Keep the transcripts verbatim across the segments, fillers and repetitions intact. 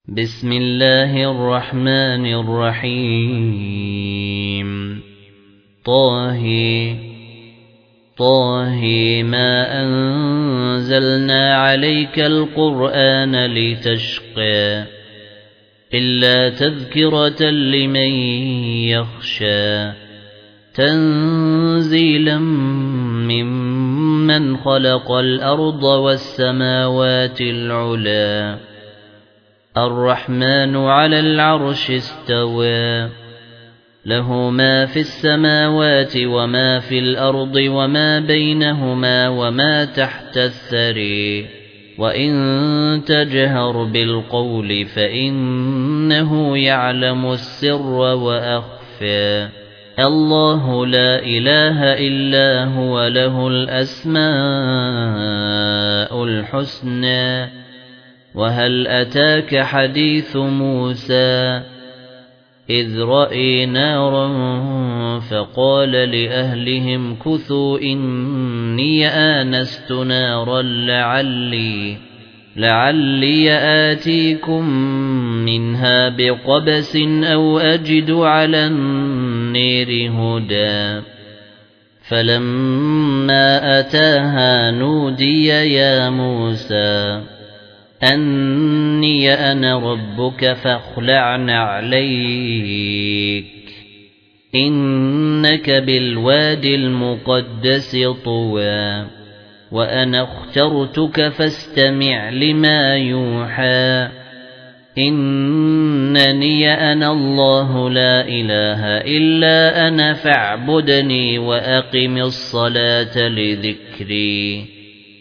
بسم الله الرحمن الرحيم طه طه ما أنزلنا عليك القرآن لتشقى إلا تذكرة لمن يخشى تنزيلا ممن خلق الأرض والسماوات العلى الرحمن على العرش استوى له ما في السماوات وما في الأرض وما بينهما وما تحت الثري وإن تجهر بالقول فإنه يعلم السر وأخفى الله لا إله إلا هو له الأسماء الحسنى وهل أتاك حديث موسى إذ رأي نارا فقال لأهلهم كثوا إني آنست نارا لعلي لعلي آتيكم منها بقبس أو أجد على النير هدى فلما أتاها نودي يا موسى أني أنا ربك فاخلع نعليك إنك بالواد المقدس طوى وأنا اخترتك فاستمع لما يوحى إنني أنا الله لا إله إلا أنا فاعبدني وأقم الصلاة لذكري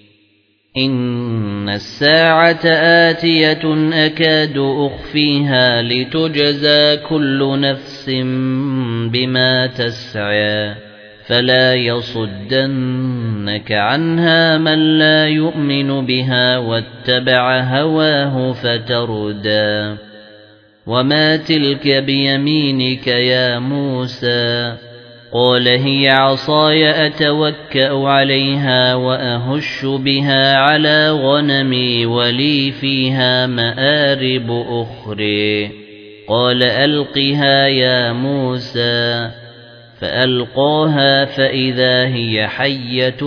إن الساعة آتية أكاد أخفيها لتجزى كل نفس بما تسعى فلا يصدنك عنها من لا يؤمن بها واتبع هواه فتردى وما تلك بيمينك يا موسى قال هي عصاي أتوكأ عليها وأهش بها على غنمي ولي فيها مآرب أخرى قال ألقها يا موسى فألقاها فإذا هي حية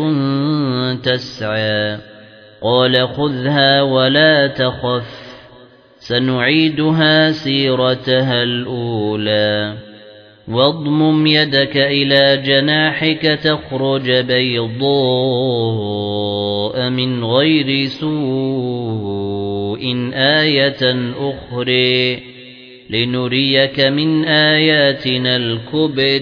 تسعى قال خذها ولا تخف سنعيدها سيرتها الأولى واضمم يدك إلى جناحك تخرج بيضاء من غير سوء آية أخرى لنريك من آياتنا الكبر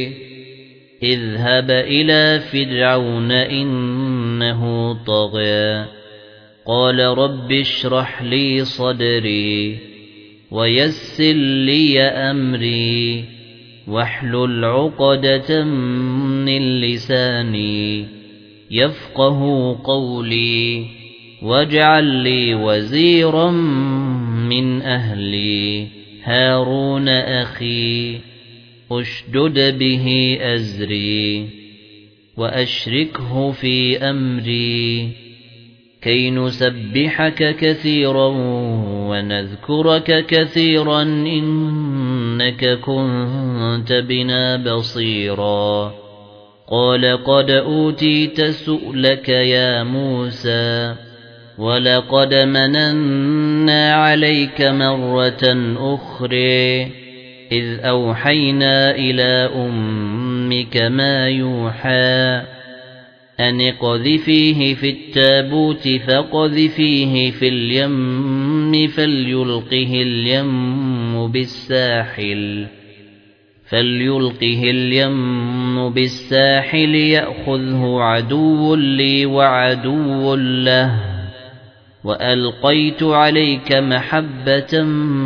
اذهب إلى فرعون إنه طغى قال رب اشرح لي صدري ويسر لي أمري واحلل عقدة من لساني يفقه قولي واجعل لي وزيرا من أهلي هارون أخي أشدد به أزري وأشركه في أمري كي نسبحك كثيرا ونذكرك كثيرا إنك كنت بنا بصيرا قال قد أوتيت سؤلك يا موسى ولقد مننا عليك مرة أخرى إذ أوحينا إلى أمك ما يوحى أن اقذفيه في التابوت فاقذفيه في اليم فليلقه اليم بالساحل فليلقه اليم بالساحل يأخذه عدو لي وعدو له وألقيت عليك محبة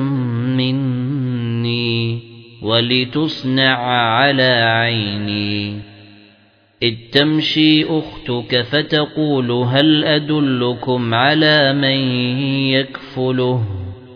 مني ولتصنع على عيني إذ تمشي أختك فتقول هل أدلكم على من يكفله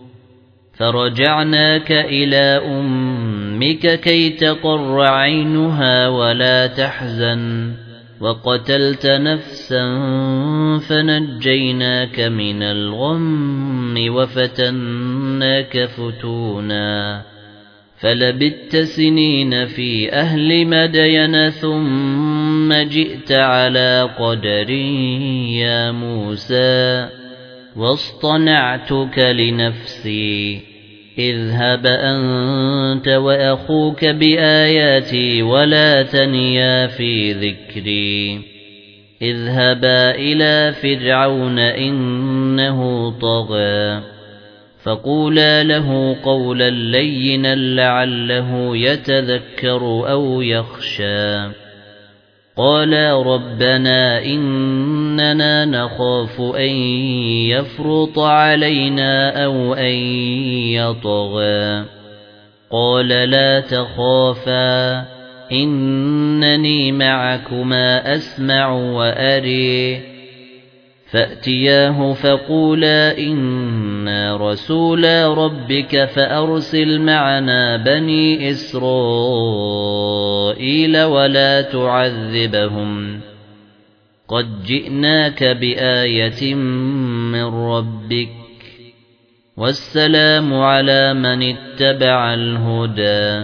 فرجعناك إلى أمك كي تقر عينها ولا تحزن وقتلت نفسا فنجيناك من الغم وفتناك فَتَنَّاكَ فُتُونًا فَلَبِثْتَ سِنِينَ فِي أَهْلِ مَدْيَنَ ثُمَّ جِئْتَ عَلَى قَدَرٍ يَا مُوسَى وَاصْطَنَعْتُكَ لِنَفْسِي اذْهَبْ أَنْتَ وَأَخُوكَ بِآيَاتِي وَلَا تَنِيَا فِي ذِكْرِي اذْهَبَا إِلَى فِرْعَوْنَ إِنَّهُ طَغَى فَقُولَا لَهُ قَوْلًا لَّيِّنًا لَّعَلَّهُ يَتَذَكَّرُ أَوْ يَخْشَىٰ قَالَا رَبَّنَا إِنَّنَا نَخَافُ أَن يَفْرُطَ عَلَيْنَا أَوْ أَن يَطْغَىٰ قَالَ لَا تَخَافَا إِنَّنِي مَعَكُمَا أَسْمَعُ وَأَرَىٰ فَأْتِيَاهُ فَقُولَا إِنَّا رَسُولَا رَبِّكَ فَأَرْسِلْ مَعَنَا بَنِي إِسْرَائِيلَ وَلَا تُعَذِّبْهُمْ قَدْ جِئْنَاكَ بِآيَةٍ مِّن رَّبِّكَ وَالسَّلَامُ عَلَىٰ مَنِ اتَّبَعَ الْهُدَىٰ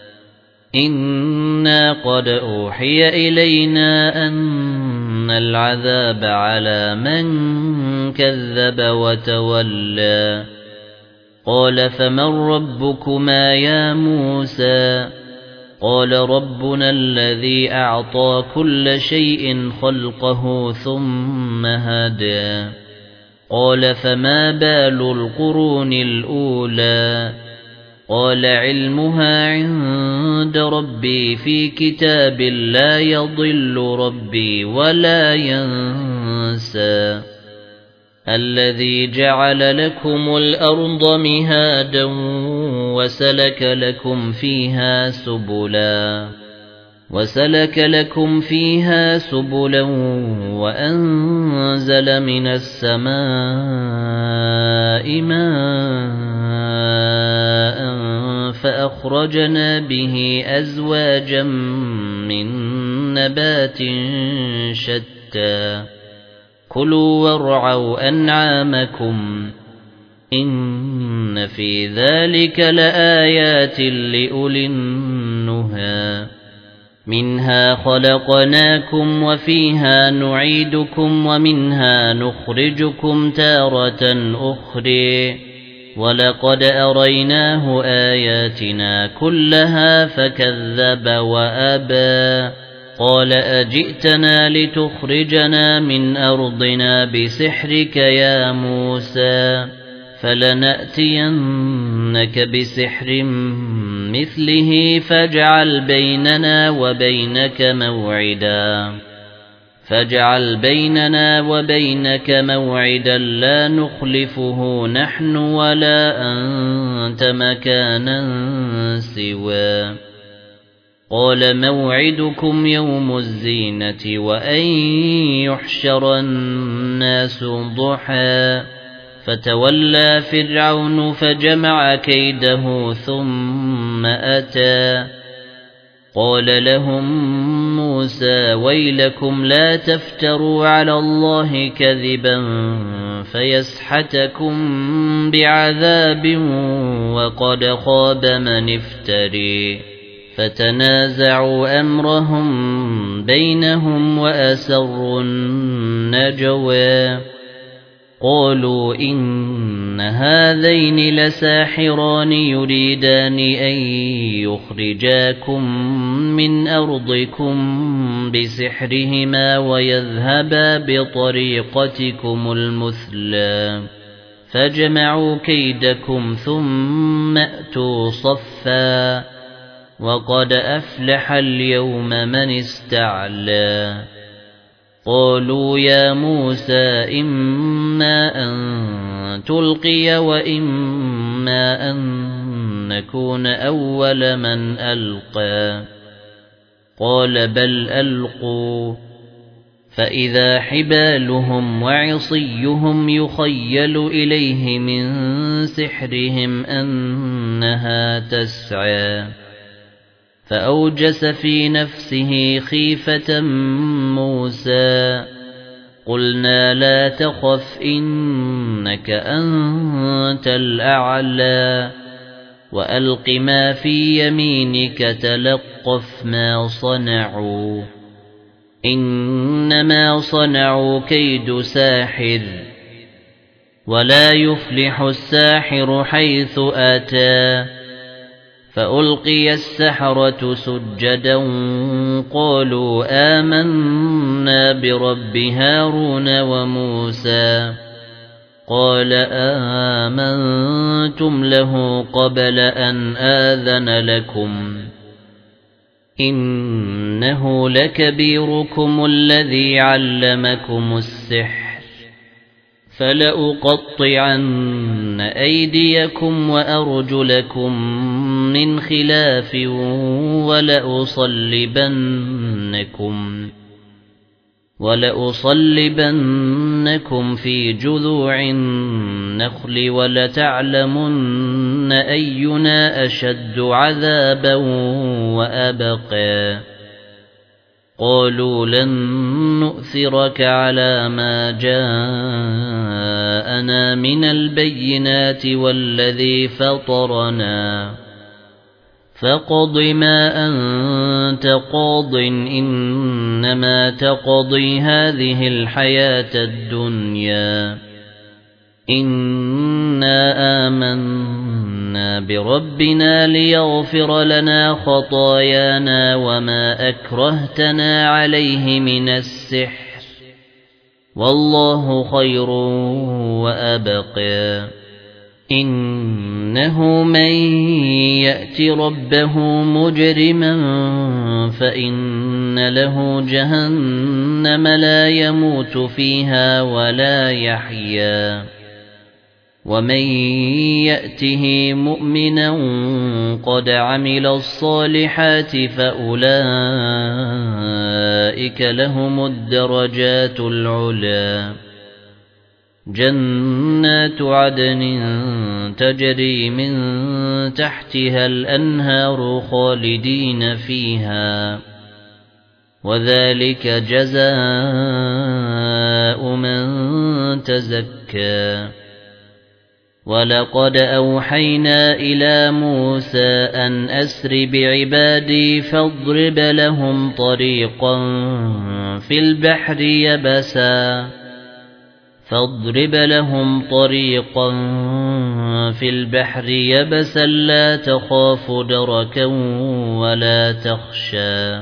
إِنَّا قَدْ أُوحِيَ إِلَيْنَا أَنَّ الْعَذَابَ عَلَىٰ مَن كَذَّبَ وَتَوَلَّىٰ قَالَ فَمَن رَّبُّكُمَا يَا مُوسَىٰ قَالَ رَبُّنَا الَّذِي أَعْطَىٰ كُلَّ شَيْءٍ خَلْقَهُ ثُمَّ هَدَىٰ قَالَ فَمَا بَالُ الْقُرُونِ الْأُولَىٰ قَالَ عِلْمُهَا عِندَ رَبِّي فِي كِتَابٍ لَّا يَضِلُّ رَبِّي وَلَا يَنسَى الَّذِي جَعَلَ لَكُمُ الْأَرْضَ مِهَادًا وَسَلَكَ لَكُمْ فِيهَا سُبُلًا وَسَلَكَ لَكُمْ فِيهَا سُبُلًا وَأَنزَلَ مِنَ السَّمَاءِ مَاءً فَأَخْرَجْنَا بِهِ أَزْوَاجًا مِّن نَّبَاتٍ شَتَّى كُلُوا وَارْعَوْا أَنْعَامَكُمْ إِنَّ فِي ذَلِكَ لَآيَاتٍ لِأُولِي النُّهَىٰ مِنْهَا خَلَقْنَاكُمْ وَفِيهَا نُعِيدُكُمْ وَمِنْهَا نُخْرِجُكُمْ تَارَةً أُخْرَىٰ وَلَقَدْ أَرَيْنَاهُ آيَاتِنَا كُلَّهَا فَكَذَّبَ وَأَبَىٰ قَالَ أَجِئْتَنَا لِتُخْرِجَنَا مِنْ أَرْضِنَا بِسِحْرِكَ يَا مُوسَىٰ فَلَنَأْتِيَنَّكَ بِسِحْرٍ مِثْلِهِ فَاجْعَلْ بَيْنَنَا وَبَيْنَكَ مَوْعِدًا فَاجْعَلْ بَيْنَنَا وَبَيْنَكَ مَوْعِدًا لَّا نُخْلِفُهُ نَحْنُ وَلَا أَنتَ مَكَانًا سِوًى قَالَ مَوْعِدُكُمْ يَوْمُ الزِّينَةِ وَأَن يُحْشَرَ النَّاسُ ضُحًى فَتَوَلَّى فِرْعَوْنُ فَجَمَعَ كَيْدَهُ ثُمَّ أَتَىٰ قَالَ لَهُم مُوسَىٰ وَيْلَكُمْ لَا تَفْتَرُوا عَلَى اللَّهِ كَذِبًا فَيَسْحَتَكُم بِعَذَابٍ وَقَدْ خَابَ مَنِ افْتَرَىٰ فَتَنَازَعُوا أَمْرَهُم بَيْنَهُمْ وَأَسَرُّوا النَّجْوَىٰ قَالُوا إِنَّ هَذَيْنِ لَسَاحِرَانِ يُرِيدَانِ أَن يُخْرِجَاكُم مِّنْ أَرْضِكُمْ بِسِحْرِهِمَا وَيَذْهَبَا بِطَرِيقَتِكُمُ الْمُثْلَىٰ فَجَمَعُوا كَيْدَكُمْ ثُمَّ ائْتُوا صَفًّا وَقَدْ أَفْلَحَ الْيَوْمَ مَنِ اسْتَعْلَىٰ قَالُوا يَا مُوسَىٰ إِمَّا أَن تُلْقِيَ وَإِمَّا أَن نَّكُونَ أَوَّلَ مَنْ أَلْقَىٰ قَالَ بَلْ أَلْقُوا فَإِذَا حِبَالُهُمْ وَعِصِيُّهُمْ يُخَيَّلُ إِلَيْهِ مِن سِحْرِهِمْ أَنَّهَا تَسْعَىٰ فَأَوْجَسَ فِي نَفْسِهِ خِيفَةً مُوسَىٰ قُلْنَا لَا تَخَفْ إِنَّكَ أَنْتَ الْأَعْلَى وَأَلْقِ مَا فِي يَمِينِكَ تَلْقَفْ مَا صَنَعُوا إِنَّمَا صَنَعُوا كَيْدُ سَاحِرٍ وَلَا يُفْلِحُ السَّاحِرُ حَيْثُ أَتَى فَأُلْقِيَ السَّحَرَةُ سُجَّدًا قَالُوا آمَنَّا بِرَبِّ هَارُونَ وَمُوسَى قَالَ آمَنْتُمْ لَهُ قَبْلَ أَنْ آذَنَ لَكُمْ إِنَّهُ لَكَبِيرُكُمُ الَّذِي عَلَّمَكُمُ السِّحْرَ فَلَأُقَطِّعَنَّ أَيْدِيَكُمْ وَأَرْجُلَكُمْ مِنْ خِلَافٍ وَلَأُصَلِّبَنَّكُمْ وَلَأُصَلِّبَنَّكُمْ فِي جُذُوعِ النَّخْلِ وَلَتَعْلَمُنَّ أَيُّنَا أَشَدُّ عَذَابًا وَأَبْقَى قَالُوا لَن نُؤْثِرَكَ عَلَى مَا جَاءَنَا مِنَ الْبَيِّنَاتِ وَالَّذِي فَطَرَنَا فَاقْضِ مَا أَنْتَ قَاضٍ إِنَّمَا تَقْضِي هَذِهِ الْحَيَاةَ الدُّنْيَا إِنَّا آمَنَّا بِرَبِّنَا لِيَغْفِرَ لَنَا خَطَايَانَا وَمَا أَكْرَهْتَنَا عَلَيْهِ مِنَ السِّحْرِ وَاللَّهُ خَيْرٌ وَأَبْقَى إِنَّهُ مَن يَأْتِ رَبَّهُ مُجْرِمًا فَإِنَّ لَهُ جَهَنَّمَ لَا يَمُوتُ فِيهَا وَلَا يَحْيَىٰ وَمَن يَأْتِهِ مُؤْمِنًا قَدْ عَمِلَ الصَّالِحَاتِ فَأُولَئِكَ لَهُمُ الدَّرَجَاتُ الْعُلَى جَنَّاتُ عَدْنٍ تَجْرِي مِن تَحْتِهَا الْأَنْهَارُ خَالِدِينَ فِيهَا وَذَلِكَ جَزَاءُ مَن تَزَكَّى وَلَقَدْ أَوْحَيْنَا إِلَى مُوسَى أَنْ أَسْرِ بِعِبَادِي فَاضْرِبْ لَهُمْ طَرِيقًا فِي الْبَحْرِ يَبَسًا فاضرب لهم طريقا في البحر يبسا لا تخاف دركا ولا تخشى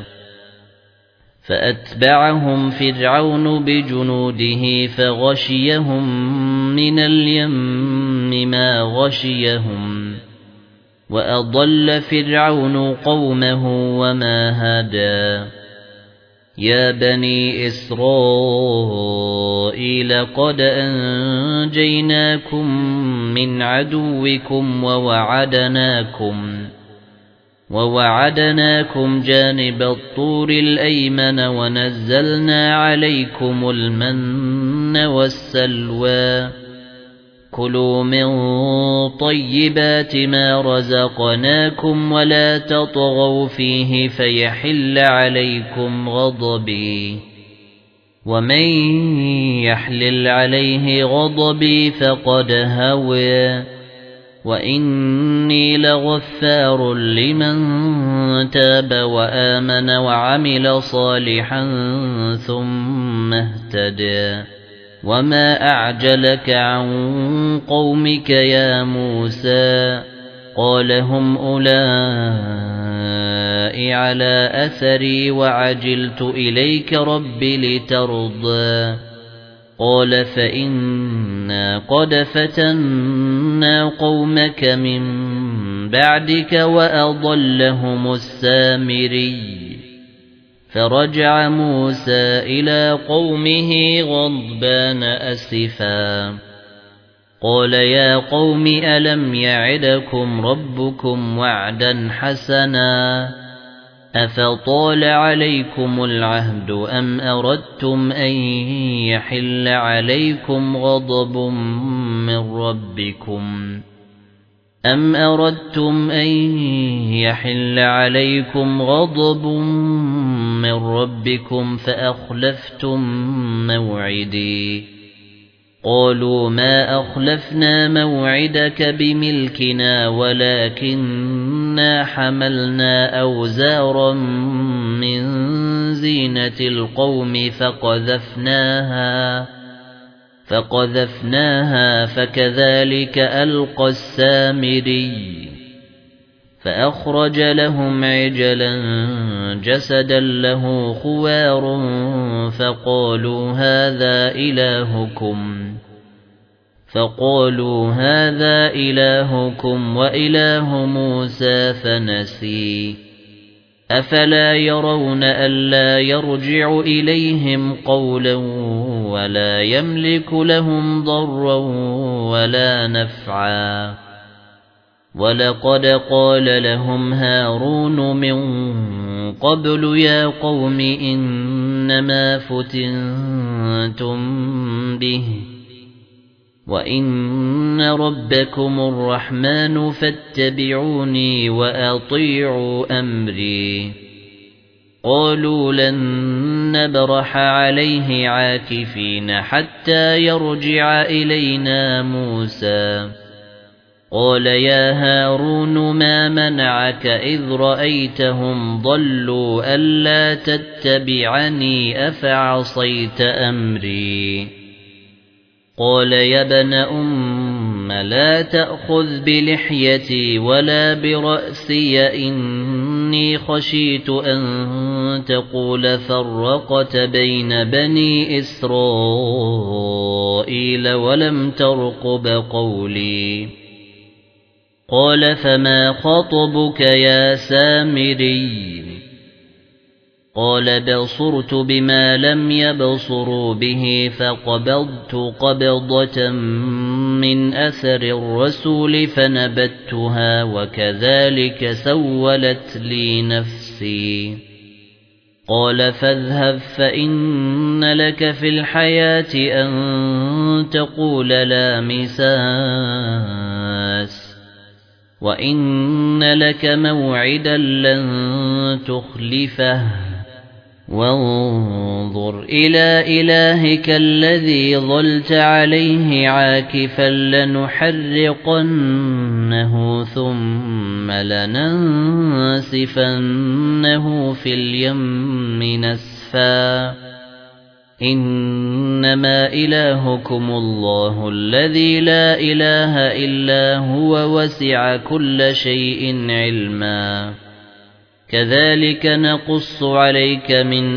فأتبعهم فرعون بجنوده فغشيهم من اليم ما غشيهم وأضل فرعون قومه وما هدى يا بني إسرائيل قد أنجيناكم من عدوكم ووعدناكم ووعدناكم جانب الطور الأيمن ونزلنا عليكم المن والسلوى كلوا من طيبات ما رزقناكم ولا تطغوا فيه فيحل عليكم غضبي ومن يحلل عليه غضبي فقد هوى وإني لغفار لمن تاب وآمن وعمل صالحا ثم اهتدى وما أعجلك عن قومك يا موسى قال هم أولئك على أثري وعجلت إليك رب لترضى قال فإنا قد فتنا قومك من بعدك وأضلهم السامري فرجع موسى إلى قومه غضبان أسفا قال يا قوم ألم يعدكم ربكم وعدا حسنا أفطال عليكم العهد أم أردتم أن يحل عليكم غضب من ربكم أَمْ أَرَدتُّمْ أَن يَحِلَّ عَلَيْكُمْ غَضَبٌ مِّن رَّبِّكُمْ فَأَخْلَفْتُم مَّوْعِدِي قَالُوا مَا أَخْلَفْنَا مَوْعِدَكَ بِمِلْكِنَا وَلَكِنَّا حَمَلْنَا أَوْزَارًا مِّن زِينَةِ الْقَوْمِ فَقَذَفْنَاهَا فَقَذَفْنَاهَا فَكَذَلِكَ أَلْقَى السَّامِرِيُّ فَأَخْرَجَ لَهُمْ عِجْلًا جَسَدًا لَّهُ خُوَارٌ فَقَالُوا هَذَا إِلَٰهُكُمْ فَقَالُوا هَذَا إِلَٰهُكُمْ وَإِلَٰهُ مُوسَىٰ فَنَسِيَ أَفَلَا يَرَوْنَ أَلَّا يَرْجِعُ إِلَيْهِمْ قَوْلًا وَلَا يَمْلِكُ لَهُمْ ضَرًّا وَلَا نَفْعًا وَلَقَدْ قَالَ لَهُمْ هَارُونُ مِن قَبْلُ يَا قَوْمِ إِنَّمَا فُتِنتُم بِهِ وَإِنَّ رَبَّكُمُ الرَّحْمَنُ فَاتَّبِعُونِي وَأَطِيعُوا أَمْرِي قَالُوا لَن نَّبْرَحَ عَلَيْهِ عَاكِفِينَ حَتَّى يَرْجِعَ إِلَيْنَا مُوسَىٰ قَالَ يَا هَارُونُ مَا مَنَعَكَ إِذْ رَأَيْتَهُمْ ضَلُّوا أَلَّا تَتَّبِعَنِي أَفَعَصَيْتَ أَمْرِي قَالَ يَا ابْنَ أُمَّ لَا تَأْخُذْ بِلِحْيَتِي وَلَا بِرَأْسِي إِنِّي خَشِيتُ أَن تَقُولَ فَرَّقْتَ بَيْنَ بَنِي إِسْرَائِيلَ وَلَمْ تَرْقُبْ قَوْلِي قَالَ فَمَا خَطْبُكَ يَا سَامِرِيُّ قَالَ بَصُرْتُ بِمَا لَمْ يَبْصُرُوا بِهِ فَقَبَضْتُ قَبْضَةً مِّنْ أَثَرِ الرَّسُولِ فَنَبَذْتُهَا وَكَذَلِكَ سَوَّلَتْ لِي نَفْسِي قَالَ فَاذْهَبْ فَإِنَّ لَكَ فِي الْحَيَاةِ أَن تَقُولَ لَا مِسَاسَ وَإِنَّ لَكَ مَوْعِدًا لَّن تُخْلِفَهُ وَانظُرْ إِلَى إِلَٰهِكَ الَّذِي ظَلْتَ عَلَيْهِ عَاكِفًا لَّنُحَرِّقَنَّهُ ثُمَّ لَنَنسِفَنَّهُ فِي الْيَمِّ نَسْفًا إِنَّمَا إِلَٰهُكُمُ اللَّهُ الَّذِي لَا إِلَٰهَ إِلَّا هُوَ وَسِعَ كُلَّ شَيْءٍ عِلْمًا كَذَلِكَ نَقُصُّ عَلَيْكَ مِنْ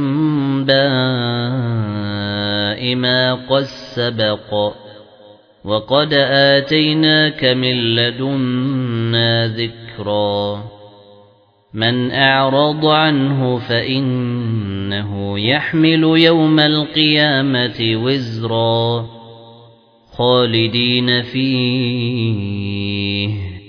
أَنبَاءِ مَا قَدْ سَبَقَ وَقَدْ آتَيْنَاكَ مِن لَّدُنَّا ذِكْرًا مَنْ أَعْرَضَ عَنْهُ فَإِنَّهُ يَحْمِلُ يَوْمَ الْقِيَامَةِ وِزْرًا خَالِدِينَ فِيهِ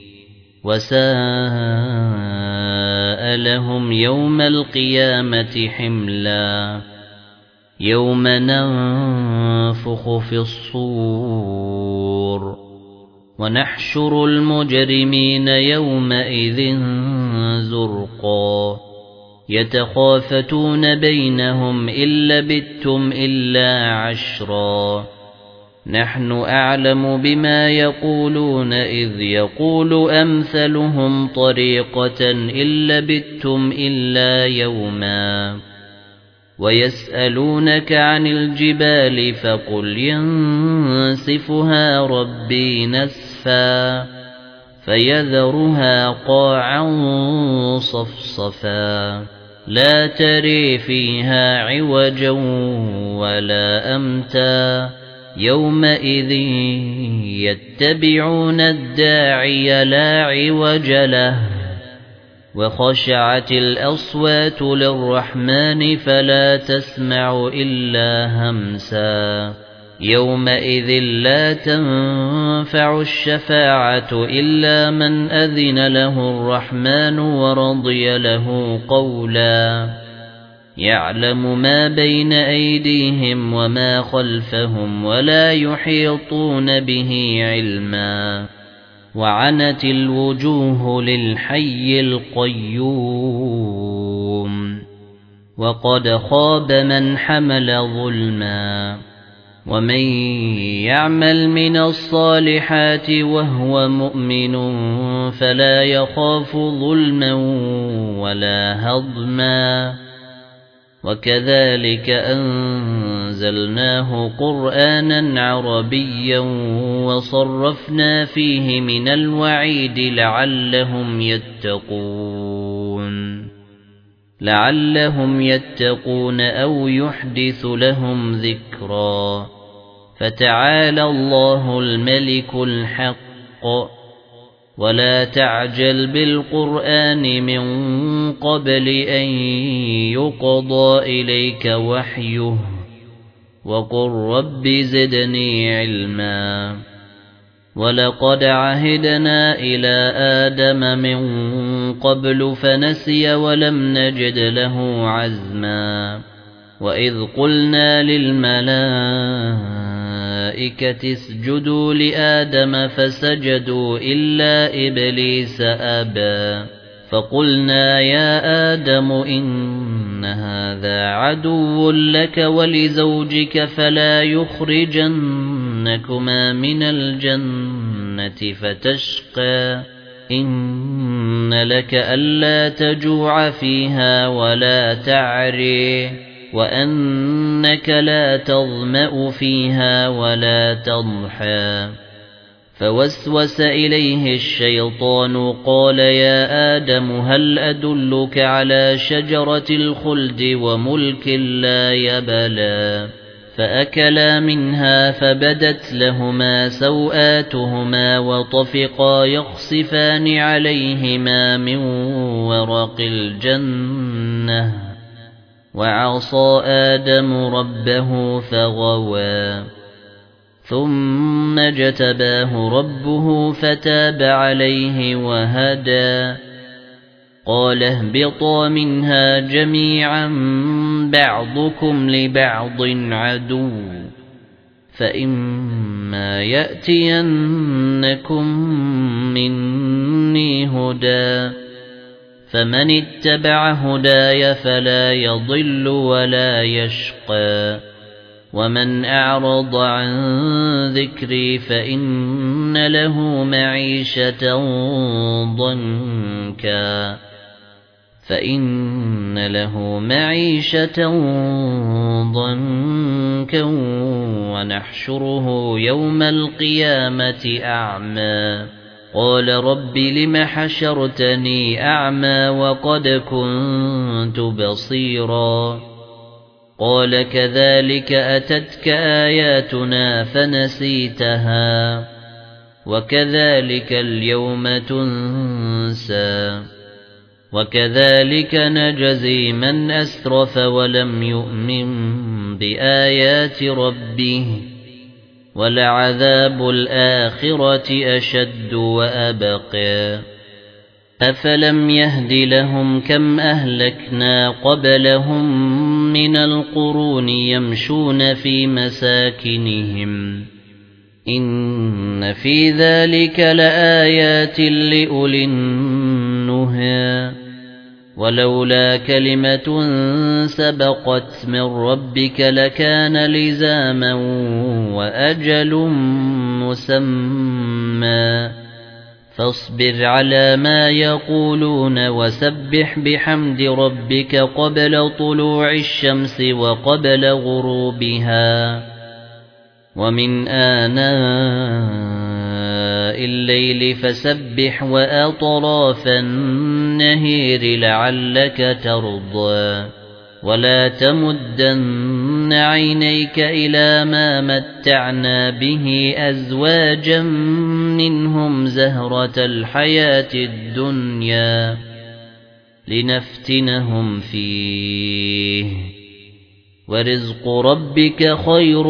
وَسَاءَ لَهُمْ يَوْمَ الْقِيَامَةِ حِمْلًا يَوْمَ نَنفُخُ فِي الصُّورِ وَنَحْشُرُ الْمُجْرِمِينَ يَوْمَئِذٍ زُرْقًا يَتَخَافَتُونَ بَيْنَهُمْ إِن لَّبِثْتُمْ إِلَّا عَشْرًا نَحْنُ أَعْلَمُ بِمَا يَقُولُونَ إِذْ يَقُولُ أَمْثَلُهُمْ طَرِيقَةً إِن لَّبِثْتُمْ إِلَّا يَوْمًا وَيَسْأَلُونَكَ عَنِ الْجِبَالِ فَقُلْ يَنسِفُهَا رَبِّي نَسْفًا فَيَذَرُهَا قَاعًا صَفْصَفًا لَا تَرَىٰ فِيهَا عِوَجًا وَلَا أَمْتًا يَوْمَئِذٍ يَتَّبِعُونَ الدَّاعِيَ لَا عِوَجَ لَهُ وَخَشَعَتِ الْأَصْوَاتُ لِلرَّحْمَنِ فَلَا تَسْمَعُ إِلَّا هَمْسًا يَوْمَئِذٍ لَّا تَنفَعُ الشَّفَاعَةُ إِلَّا مَنْ أَذِنَ لَهُ الرَّحْمَنُ وَرَضِيَ لَهُ قَوْلًا يَعْلَمُ مَا بَيْنَ أَيْدِيهِمْ وَمَا خَلْفَهُمْ وَلَا يُحِيطُونَ بِهِ عِلْمًا وعنت الوجوه للحي القيوم وقد خاب من حمل ظلما ومن يعمل من الصالحات وهو مؤمن فلا يخاف ظلما ولا هضما وكذلك أنزلناه قرآنا عربيا وصرفنا فيه من الوعيد لعلهم يتقون لعلهم يتقون أو يحدث لهم ذكرا فتعالى الله الملك الحق ولا تعجل بالقرآن من قبل أن يقضى إليك وحيه وقل رب زدني علما ولقد عهدنا إلى آدم من قبل فنسي ولم نجد له عزما وإذ قلنا للملائكة اسجدوا لآدم فسجدوا إلا إبليس أبى فقلنا يا آدم إن هذا عدو لك ولزوجك فلا يخرجنكما من الجنة فتشقى إن لك ألا تجوع فيها ولا تعري وأنك لا تظمأ فيها ولا تضحى فوسوس إليه الشيطان قال يا آدم هل أدلك على شجرة الخلد وملك لا يبلى فأكلا منها فبدت لهما سوآتهما وطفقا يخصفان عليهما من ورق الجنة وعصى آدم ربه فغوى ثم اجتباه ربه فتاب عليه وهدى قال اهبطا منها جميعا بعضكم لبعض عدو فإما يأتينكم مني هدى فمن اتبع هداي فلا يضل ولا يشقى ومن أعرض عن ذكري فإن له معيشة ضنكا فإن له معيشة ضنكا ونحشره يوم القيامة أعمى قال رب لم حشرتني أعمى وقد كنت بصيرا قال كذلك أتتك آياتنا فنسيتها وكذلك اليوم تنسى وكذلك نجزي من أسرف ولم يؤمن بآيات ربه ولعذاب الآخرة أشد وأبقى أفلم يهد لهم كم أهلكنا قبلهم من القرون يمشون في مساكنهم إن في ذلك لآيات لأولي النهى ولولا كلمة سبقت من ربك لكان لزاما وأجل مسمى فاصبر على ما يقولون وسبح بحمد ربك قبل طلوع الشمس وقبل غروبها ومن آناء الليل فسبح وأطراف النهير لعلك ترضى ولا تمدن عينيك إلى ما متعنا به أزواجا منهم زهرة الحياة الدنيا لنفتنهم فيه ورزق ربك خير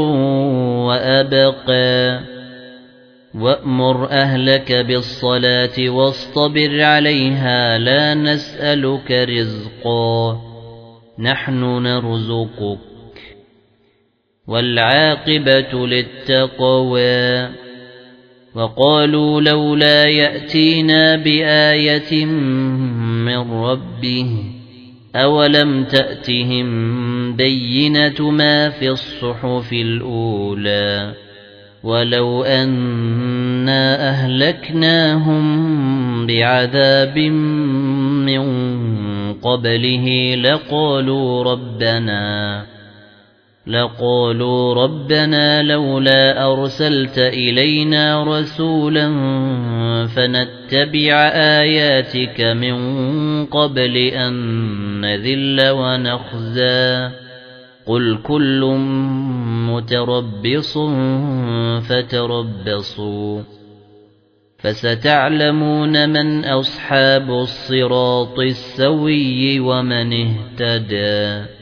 وأبقى وأمر أهلك بالصلاة واصطبر عليها لا نسألك رزقا نحن نرزقك والعاقبة للتقوى وقالوا لولا يأتينا بآية من ربه أولم تأتهم بينة ما في الصحف الأولى ولو أنا أهلكناهم بعذاب من قبله لقالوا ربنا لقالوا ربنا لولا أرسلت إلينا رسولا فنتبع آياتك من قبل أن نذل ونخزى قل كل متربص فتربصوا فستعلمون من أصحاب الصراط السوي ومن اهتدى.